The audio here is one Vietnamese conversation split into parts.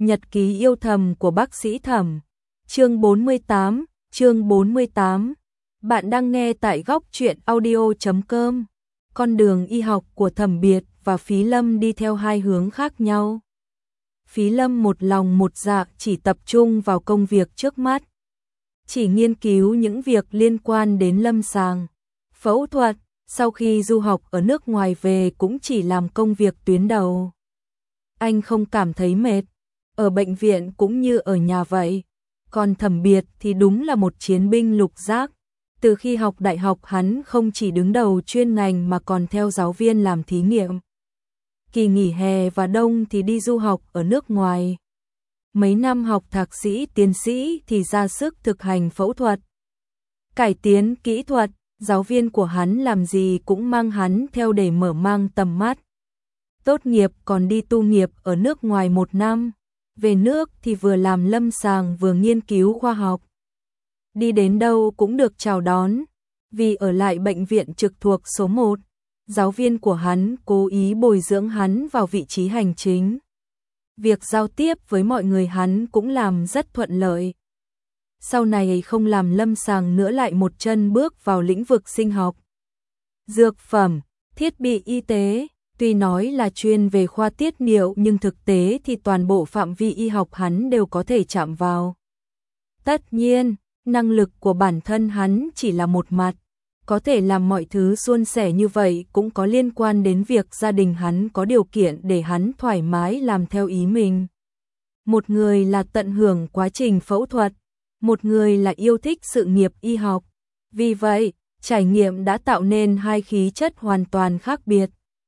Nhật ký yêu thầm của bác sĩ Thẩm. Chương 48. Bạn đang nghe tại góc truyện audio.com. Con đường y học của Thẩm Biệt và Phí Lâm đi theo hai hướng khác nhau. Phí Lâm một lòng một dạ chỉ tập trung vào công việc trước mắt. Chỉ nghiên cứu những việc liên quan đến lâm sàng, phẫu thuật, sau khi du học ở nước ngoài về cũng chỉ làm công việc tuyến đầu. Anh không cảm thấy mệt, ở bệnh viện cũng như ở nhà vậy. Còn Thẩm Biệt thì đúng là một chiến binh lục giác. Từ khi học đại học hắn không chỉ đứng đầu chuyên ngành mà còn theo giáo viên làm thí nghiệm. Kỳ nghỉ hè và đông thì đi du học ở nước ngoài. Mấy năm học thạc sĩ, tiến sĩ thì ra sức thực hành phẫu thuật, cải tiến kỹ thuật. Giáo viên của hắn làm gì cũng mang hắn theo để mở mang tầm mắt. Tốt nghiệp còn đi tu nghiệp ở nước ngoài 1 năm. Về nước thì vừa làm lâm sàng vừa nghiên cứu khoa học. Đi đến đâu cũng được chào đón. Vì ở lại bệnh viện trực thuộc số 1, giáo viên của hắn cố ý bồi dưỡng hắn vào vị trí hành chính. Việc giao tiếp với mọi người hắn cũng làm rất thuận lợi. Sau này không làm lâm sàng nữa lại một chân bước vào lĩnh vực sinh học, dược phẩm, thiết bị y tế. Tuy nói là chuyên về khoa tiết niệu nhưng thực tế thì toàn bộ phạm vi y học hắn đều có thể chạm vào. Tất nhiên, năng lực của bản thân hắn chỉ là một mặt. Có thể làm mọi thứ suôn sẻ như vậy cũng có liên quan đến việc gia đình hắn có điều kiện để hắn thoải mái làm theo ý mình. Một người là tận hưởng quá trình phẫu thuật, một người là yêu thích sự nghiệp y học. Vì vậy, trải nghiệm đã tạo nên hai khí chất hoàn toàn khác biệt.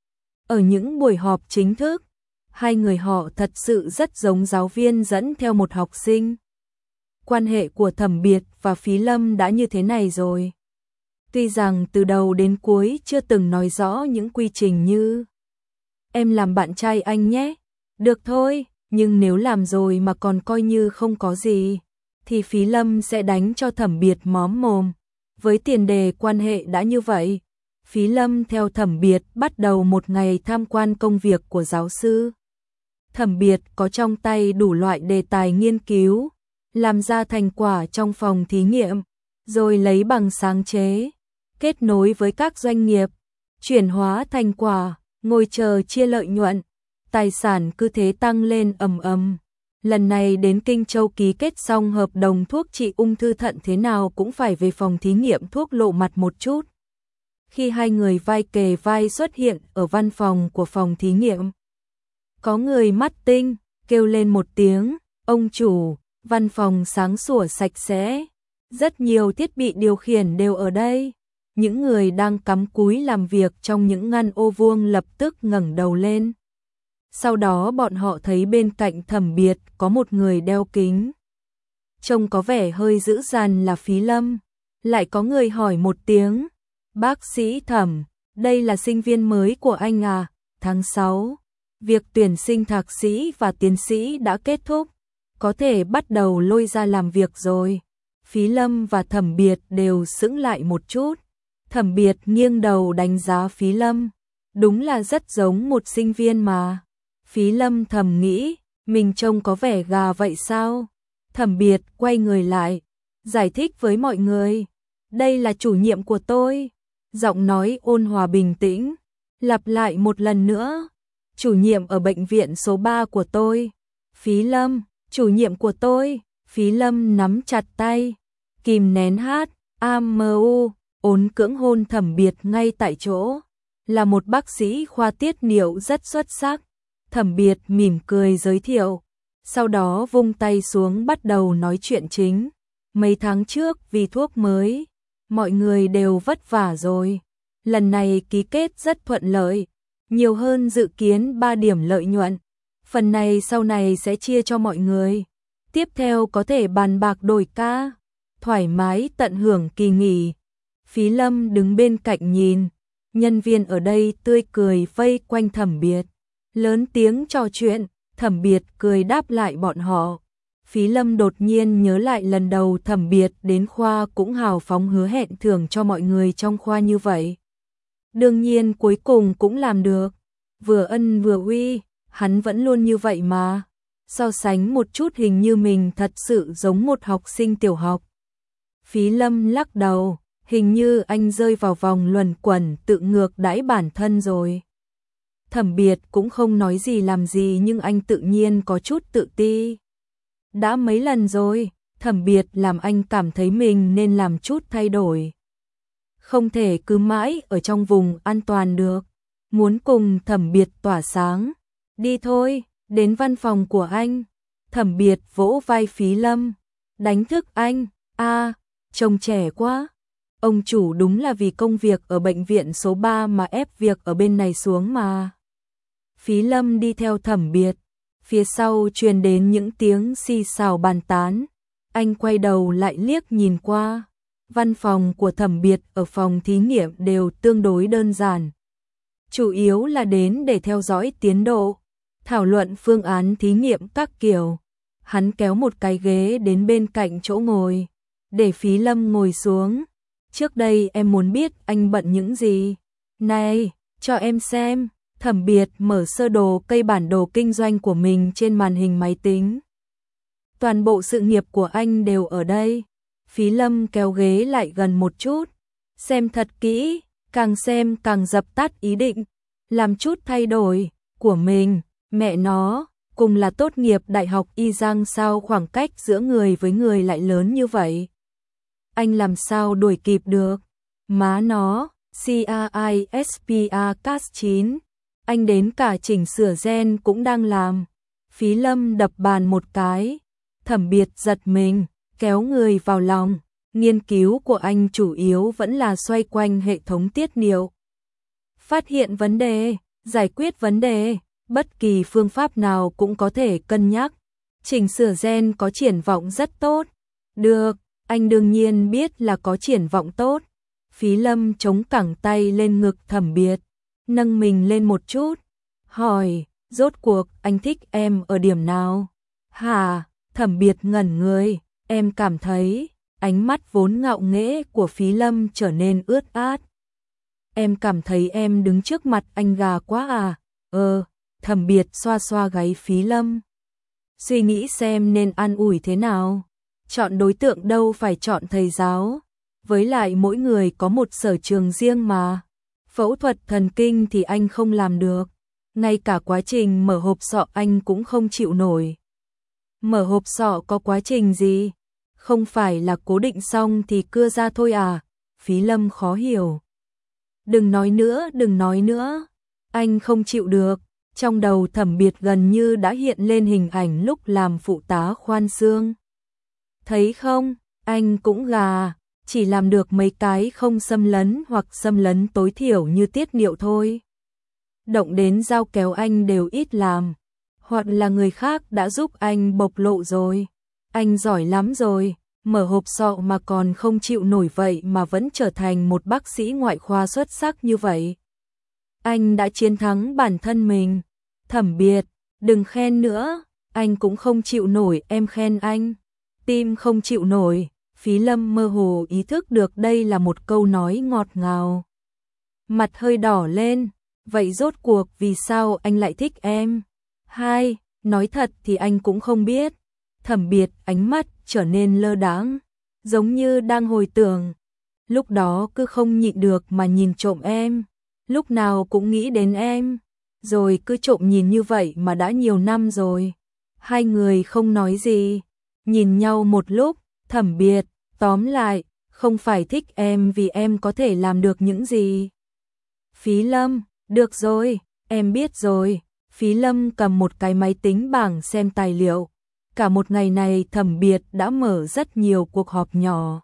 Ở những buổi họp chính thức, hai người họ thật sự rất giống giáo viên dẫn theo một học sinh. Quan hệ của Thẩm Biệt và Phí Lâm đã như thế này rồi. Tuy rằng từ đầu đến cuối chưa từng nói rõ những quy trình như em làm bạn trai anh nhé, được thôi, nhưng nếu làm rồi mà còn coi như không có gì, thì Phí Lâm sẽ đánh cho Thẩm Biệt móm mồm. Với tiền đề quan hệ đã như vậy, Phí Lâm theo Thẩm Biệt bắt đầu một ngày tham quan công việc của giáo sư. Thẩm Biệt có trong tay đủ loại đề tài nghiên cứu, làm ra thành quả trong phòng thí nghiệm, rồi lấy bằng sáng chế, kết nối với các doanh nghiệp, chuyển hóa thành quả, ngồi chờ chia lợi nhuận. Tài sản cứ thế tăng lên ầm ầm. Lần này đến Kinh Châu ký kết xong hợp đồng thuốc trị ung thư thận thế nào cũng phải về phòng thí nghiệm thuốc lộ mặt một chút. Khi hai người vai kề vai xuất hiện ở văn phòng của phòng thí nghiệm, có người mắt tinh, kêu lên một tiếng, ông chủ, văn phòng sáng sủa sạch sẽ, rất nhiều thiết bị điều khiển đều ở đây. Những người đang cắm cúi làm việc trong những ngăn ô vuông lập tức ngẩng đầu lên. Sau đó bọn họ thấy bên cạnh Thẩm Biệt có một người đeo kính, trông có vẻ hơi dữ dằn là Phí Lâm. Lại có người hỏi một tiếng, bác sĩ Thẩm, đây là sinh viên mới của anh à? Tháng 6, việc tuyển sinh thạc sĩ và tiến sĩ đã kết thúc, có thể bắt đầu lôi ra làm việc rồi. Phí Lâm và Thẩm Biệt đều sững lại một chút. Thẩm Biệt nghiêng đầu đánh giá Phí Lâm, đúng là rất giống một sinh viên mà. Phí Lâm thầm nghĩ, mình trông có vẻ gà vậy sao? Thẩm Biệt quay người lại, giải thích với mọi người, đây là chủ nhiệm của tôi. Giọng nói ôn hòa bình tĩnh, lặp lại một lần nữa, chủ nhiệm ở bệnh viện số 3 của tôi. Phí Lâm, chủ nhiệm của tôi. Phí Lâm nắm chặt tay, kìm nén HAMU, ốn cưỡng hôn Thẩm Biệt ngay tại chỗ. Là một bác sĩ khoa tiết niệu rất xuất sắc. Thẩm Biệt mỉm cười giới thiệu, sau đó vung tay xuống bắt đầu nói chuyện chính. Mấy tháng trước vì thuốc mới, mọi người đều vất vả rồi. Lần này ký kết rất thuận lợi, nhiều hơn dự kiến 3 điểm lợi nhuận. Phần này sau này sẽ chia cho mọi người. Tiếp theo có thể bàn bạc đổi ca, thoải mái tận hưởng kỳ nghỉ. Phí Lâm đứng bên cạnh nhìn, nhân viên ở đây tươi cười vây quanh Thẩm Biệt, lớn tiếng trò chuyện. Thẩm Biệt cười đáp lại bọn họ. Phí Lâm đột nhiên nhớ lại lần đầu Thẩm Biệt đến khoa cũng hào phóng hứa hẹn thưởng cho mọi người trong khoa như vậy. Đương nhiên cuối cùng cũng làm được, vừa ân vừa uy, hắn vẫn luôn như vậy mà. so sánh một chút hình như mình thật sự giống một học sinh tiểu học. Phí Lâm lắc đầu, hình như anh rơi vào vòng luẩn quẩn tự ngược đãi bản thân rồi. Thẩm Biệt cũng không nói gì làm gì nhưng anh tự nhiên có chút tự ti. Đã mấy lần rồi, Thẩm Biệt làm anh cảm thấy mình nên làm chút thay đổi. Không thể cứ mãi ở trong vùng an toàn được, muốn cùng Thẩm Biệt tỏa sáng. Đi thôi, đến văn phòng của anh. Thẩm Biệt vỗ vai Phí Lâm, đánh thức anh. Trông trẻ quá. Ông chủ đúng là vì công việc ở bệnh viện số 3 mà ép việc ở bên này xuống mà. Phí Lâm đi theo Thẩm Biệt, phía sau truyền đến những tiếng xì xào bàn tán. Anh quay đầu lại liếc nhìn qua. Văn phòng của Thẩm Biệt ở phòng thí nghiệm đều tương đối đơn giản. Chủ yếu là đến để theo dõi tiến độ, thảo luận phương án thí nghiệm các kiểu. Hắn kéo một cái ghế đến bên cạnh chỗ ngồi, để Phí Lâm ngồi xuống. Trước đây em muốn biết anh bận những gì. Này, cho em xem. Thẩm Biệt mở sơ đồ cây bản đồ kinh doanh của mình trên màn hình máy tính. Toàn bộ sự nghiệp của anh đều ở đây. Phí Lâm kéo ghế lại gần một chút, xem thật kỹ, càng xem càng dập tắt ý định, làm chút thay đổi của mình. Mẹ nó, cùng là tốt nghiệp đại học y Giang sao khoảng cách giữa người với người lại lớn như vậy. Anh làm sao đuổi kịp được? Má nó, CRISPR Cas9, anh đến cả chỉnh sửa gen cũng đang làm. Phí Lâm đập bàn một cái, Thẩm Biệt giật mình, kéo người vào lòng. Nghiên cứu của anh chủ yếu vẫn là xoay quanh hệ thống tiết niệu. Phát hiện vấn đề, giải quyết vấn đề, bất kỳ phương pháp nào cũng có thể cân nhắc. Chỉnh sửa gen có triển vọng rất tốt. Được, anh đương nhiên biết là có triển vọng tốt. Phí Lâm chống cẳng tay lên ngực Thẩm Biệt, nâng mình lên một chút, hỏi, rốt cuộc anh thích em ở điểm nào? Hả? Thẩm Biệt ngẩn người, em cảm thấy, ánh mắt vốn ngạo nghễ của Phí Lâm trở nên ướt át. Em cảm thấy em đứng trước mặt anh gà quá à? Thẩm Biệt xoa xoa gáy Phí Lâm. Suy nghĩ xem nên an ủi thế nào. Chọn đối tượng đâu phải chọn thầy giáo. Với lại mỗi người có một sở trường riêng mà. Phẫu thuật thần kinh thì anh không làm được. Ngay cả quá trình mở hộp sọ anh cũng không chịu nổi. Mở hộp sọ có quá trình gì? Không phải là cố định xong thì cưa ra thôi à? Phí Lâm khó hiểu. Đừng nói nữa. Anh không chịu được. Trong đầu Thẩm Biệt gần như đã hiện lên hình ảnh lúc làm phụ tá khoan xương. Thấy không, anh cũng gà, chỉ làm được mấy cái không xâm lấn hoặc xâm lấn tối thiểu như tiết niệu thôi. Động đến dao kéo anh đều ít làm, hoặc là người khác đã giúp anh bộc lộ rồi. Anh giỏi lắm rồi, mở hộp sọ mà còn không chịu nổi vậy mà vẫn trở thành một bác sĩ ngoại khoa xuất sắc như vậy. Anh đã chiến thắng bản thân mình. Thẩm Biệt, đừng khen nữa, anh cũng không chịu nổi em khen anh. Tim không chịu nổi. Phí Lâm mơ hồ ý thức được đây là một câu nói ngọt ngào. Mặt hơi đỏ lên, vậy rốt cuộc vì sao anh lại thích em? Nói thật thì anh cũng không biết. Thẩm Biệt ánh mắt trở nên lơ đãng, giống như đang hồi tưởng. Lúc đó cứ không nhịn được mà nhìn trộm em, lúc nào cũng nghĩ đến em, rồi cứ trộm nhìn như vậy mà đã nhiều năm rồi. Hai người không nói gì, nhìn nhau một lúc. Thẩm Biệt, tóm lại, không phải thích em vì em có thể làm được những gì. Phí Lâm, được rồi, em biết rồi. Phí Lâm cầm một cái máy tính bảng xem tài liệu. Cả một ngày này Thẩm Biệt đã mở rất nhiều cuộc họp nhỏ,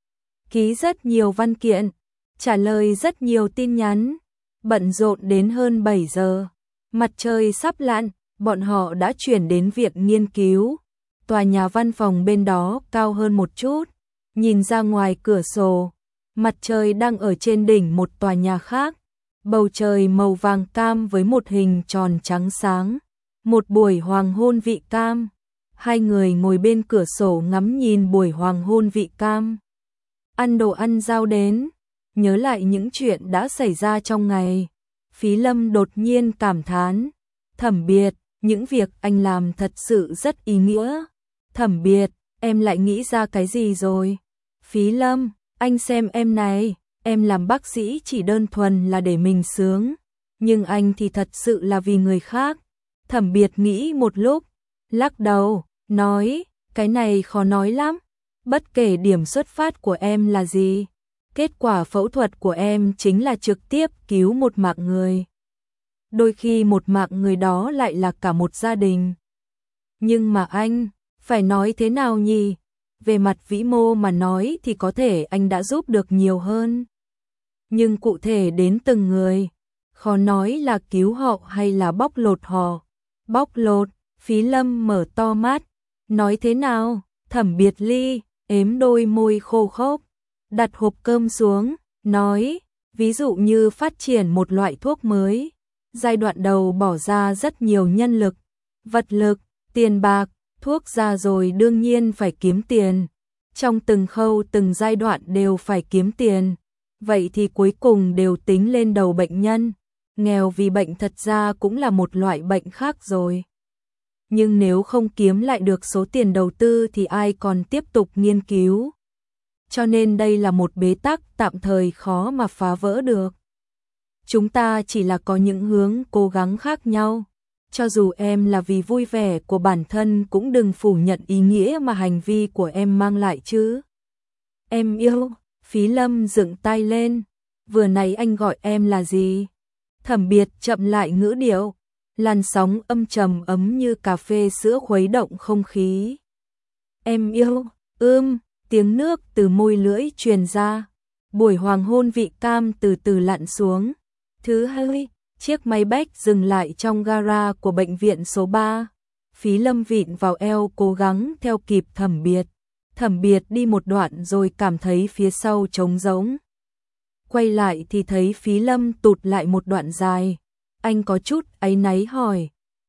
ký rất nhiều văn kiện, trả lời rất nhiều tin nhắn, bận rộn đến hơn 7 giờ. Mặt trời sắp lặn, bọn họ đã chuyển đến viện nghiên cứu. Tòa nhà văn phòng bên đó cao hơn một chút, nhìn ra ngoài cửa sổ, mặt trời đang ở trên đỉnh một tòa nhà khác. Bầu trời màu vàng cam với một hình tròn trắng sáng, một buổi hoàng hôn vị cam. Hai người ngồi bên cửa sổ ngắm nhìn buổi hoàng hôn vị cam. Ăn đồ ăn giao đến, nhớ lại những chuyện đã xảy ra trong ngày. Phí Lâm đột nhiên cảm thán, Thẩm Biệt, những việc anh làm thật sự rất ý nghĩa. Thẩm Biệt, em lại nghĩ ra cái gì rồi? Phí Lâm, anh xem em này, em làm bác sĩ chỉ đơn thuần là để mình sướng, nhưng anh thì thật sự là vì người khác. Thẩm Biệt nghĩ một lúc, lắc đầu, nói, cái này khó nói lắm. Bất kể điểm xuất phát của em là gì, kết quả phẫu thuật của em chính là trực tiếp cứu một mạng người. Đôi khi một mạng người đó lại là cả một gia đình. Nhưng mà anh, phải nói thế nào nhỉ? Về mặt vĩ mô mà nói thì có thể anh đã giúp được nhiều hơn. Nhưng cụ thể đến từng người, khó nói là cứu họ hay là bóc lột họ. Bóc lột, Phí Lâm mở to mắt, nói thế nào? Thẩm Biệt Ly, ếm đôi môi khô khốc, đặt hộp cơm xuống, nói, ví dụ như phát triển một loại thuốc mới. Giai đoạn đầu bỏ ra rất nhiều nhân lực, vật lực, tiền bạc, thuốc ra rồi đương nhiên phải kiếm tiền. Trong từng khâu từng giai đoạn đều phải kiếm tiền. Vậy thì cuối cùng đều tính lên đầu bệnh nhân. Nghèo vì bệnh thật ra cũng là một loại bệnh khác rồi. Nhưng nếu không kiếm lại được số tiền đầu tư thì ai còn tiếp tục nghiên cứu. Cho nên đây là một bế tắc tạm thời khó mà phá vỡ được. Chúng ta chỉ là có những hướng cố gắng khác nhau. Cho dù em là vì vui vẻ của bản thân cũng đừng phủ nhận ý nghĩa mà hành vi của em mang lại chứ. Em yêu, Phí Lâm dựng tay lên. Vừa nãy anh gọi em là gì? Thẩm Biệt chậm lại ngữ điệu. Làn sóng âm trầm ấm như cà phê sữa khuấy động không khí. Em yêu, tiếng nước từ môi lưỡi truyền ra. Buổi hoàng hôn vị cam từ từ lặn xuống. Thứ hai, chiếc máy bách dừng lại trong gara của bệnh viện số 3. Phí Lâm vịn vào eo cố gắng theo kịp Thẩm Biệt. Thẩm Biệt đi một đoạn rồi cảm thấy phía sau trống rỗng. Quay lại thì thấy Phí Lâm tụt lại một đoạn dài. Anh có chút áy náy hỏi.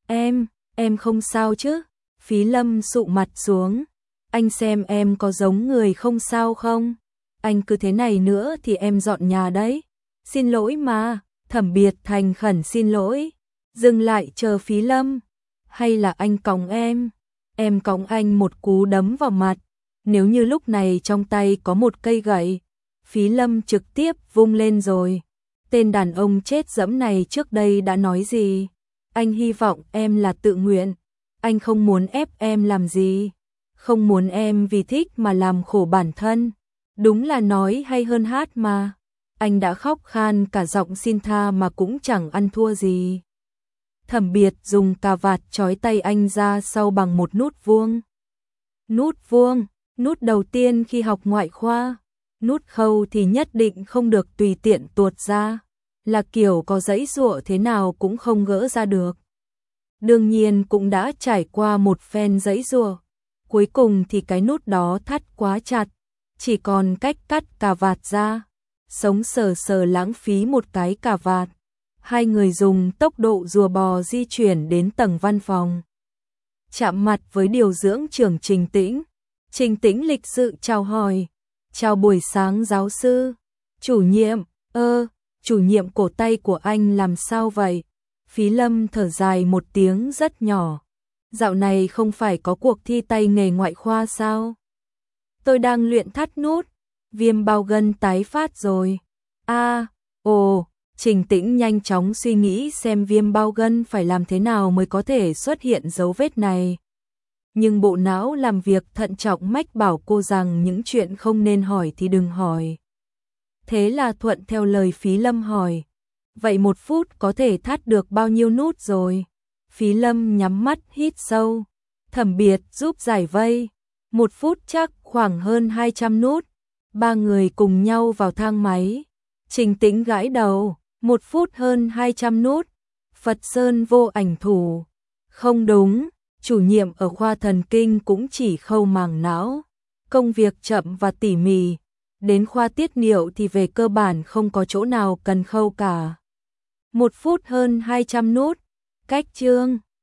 Em không sao chứ? Phí Lâm sụ mặt xuống. Anh xem em có giống người không sao không? Anh cứ thế này nữa thì em dọn nhà đấy. Xin lỗi mà. Thẩm Biệt thành khẩn xin lỗi. Dừng lại chờ Phí Lâm. Hay là anh cõng em? Em cõng anh một cú đấm vào mặt. Nếu như lúc này trong tay có một cây gậy, Phí Lâm trực tiếp vung lên rồi. Tên đàn ông chết dẫm này trước đây đã nói gì? Anh hy vọng em là tự nguyện. Anh không muốn ép em làm gì. Không muốn em vì thích mà làm khổ bản thân. Đúng là nói hay hơn hát mà. Anh đã khóc khan cả giọng xin tha mà cũng chẳng ăn thua gì. Thẩm Biệt dùng cà vạt trói tay anh ra sau bằng một nút vuông. Nút vuông, nút đầu tiên khi học ngoại khoa. Nút khâu thì nhất định không được tùy tiện tuột ra. Là kiểu có giãy giụa thế nào cũng không gỡ ra được. Đương nhiên cũng đã trải qua một phen giãy giụa. Cuối cùng thì cái nút đó thắt quá chặt. Chỉ còn cách cắt cà vạt ra. Sống sờ sờ lãng phí một cái cà vạt. Hai người dùng tốc độ rùa bò di chuyển đến tầng văn phòng. Chạm mặt với điều dưỡng trưởng Trình Tĩnh. Trình Tĩnh lịch sự chào hỏi. Chào buổi sáng giáo sư. Chủ nhiệm, chủ nhiệm cổ tay của anh làm sao vậy? Phí Lâm thở dài một tiếng rất nhỏ. Dạo này không phải có cuộc thi tay nghề ngoại khoa sao? Tôi đang luyện thắt nút. Viêm bao gân tái phát rồi. Trình Tĩnh nhanh chóng suy nghĩ xem viêm bao gân phải làm thế nào mới có thể xuất hiện dấu vết này. Nhưng bộ não làm việc thận trọng mách bảo cô rằng những chuyện không nên hỏi thì đừng hỏi. Thế là thuận theo lời Phí Lâm hỏi. Vậy 1 phút có thể thắt được bao nhiêu nút rồi? Phí Lâm nhắm mắt hít sâu. Thẩm Biệt giúp giải vây. 1 phút chắc khoảng hơn 200 nút. 3 người cùng nhau vào thang máy. Trình Tĩnh gãi đầu. 1 phút hơn 200 nút. Phật Sơn vô ảnh thủ. Không đúng. Chủ nhiệm ở khoa thần kinh cũng chỉ khâu màng não. Công việc chậm và tỉ mỉ. Đến khoa tiết niệu thì về cơ bản không có chỗ nào cần khâu cả. 1 phút hơn 200 nút. Cách chương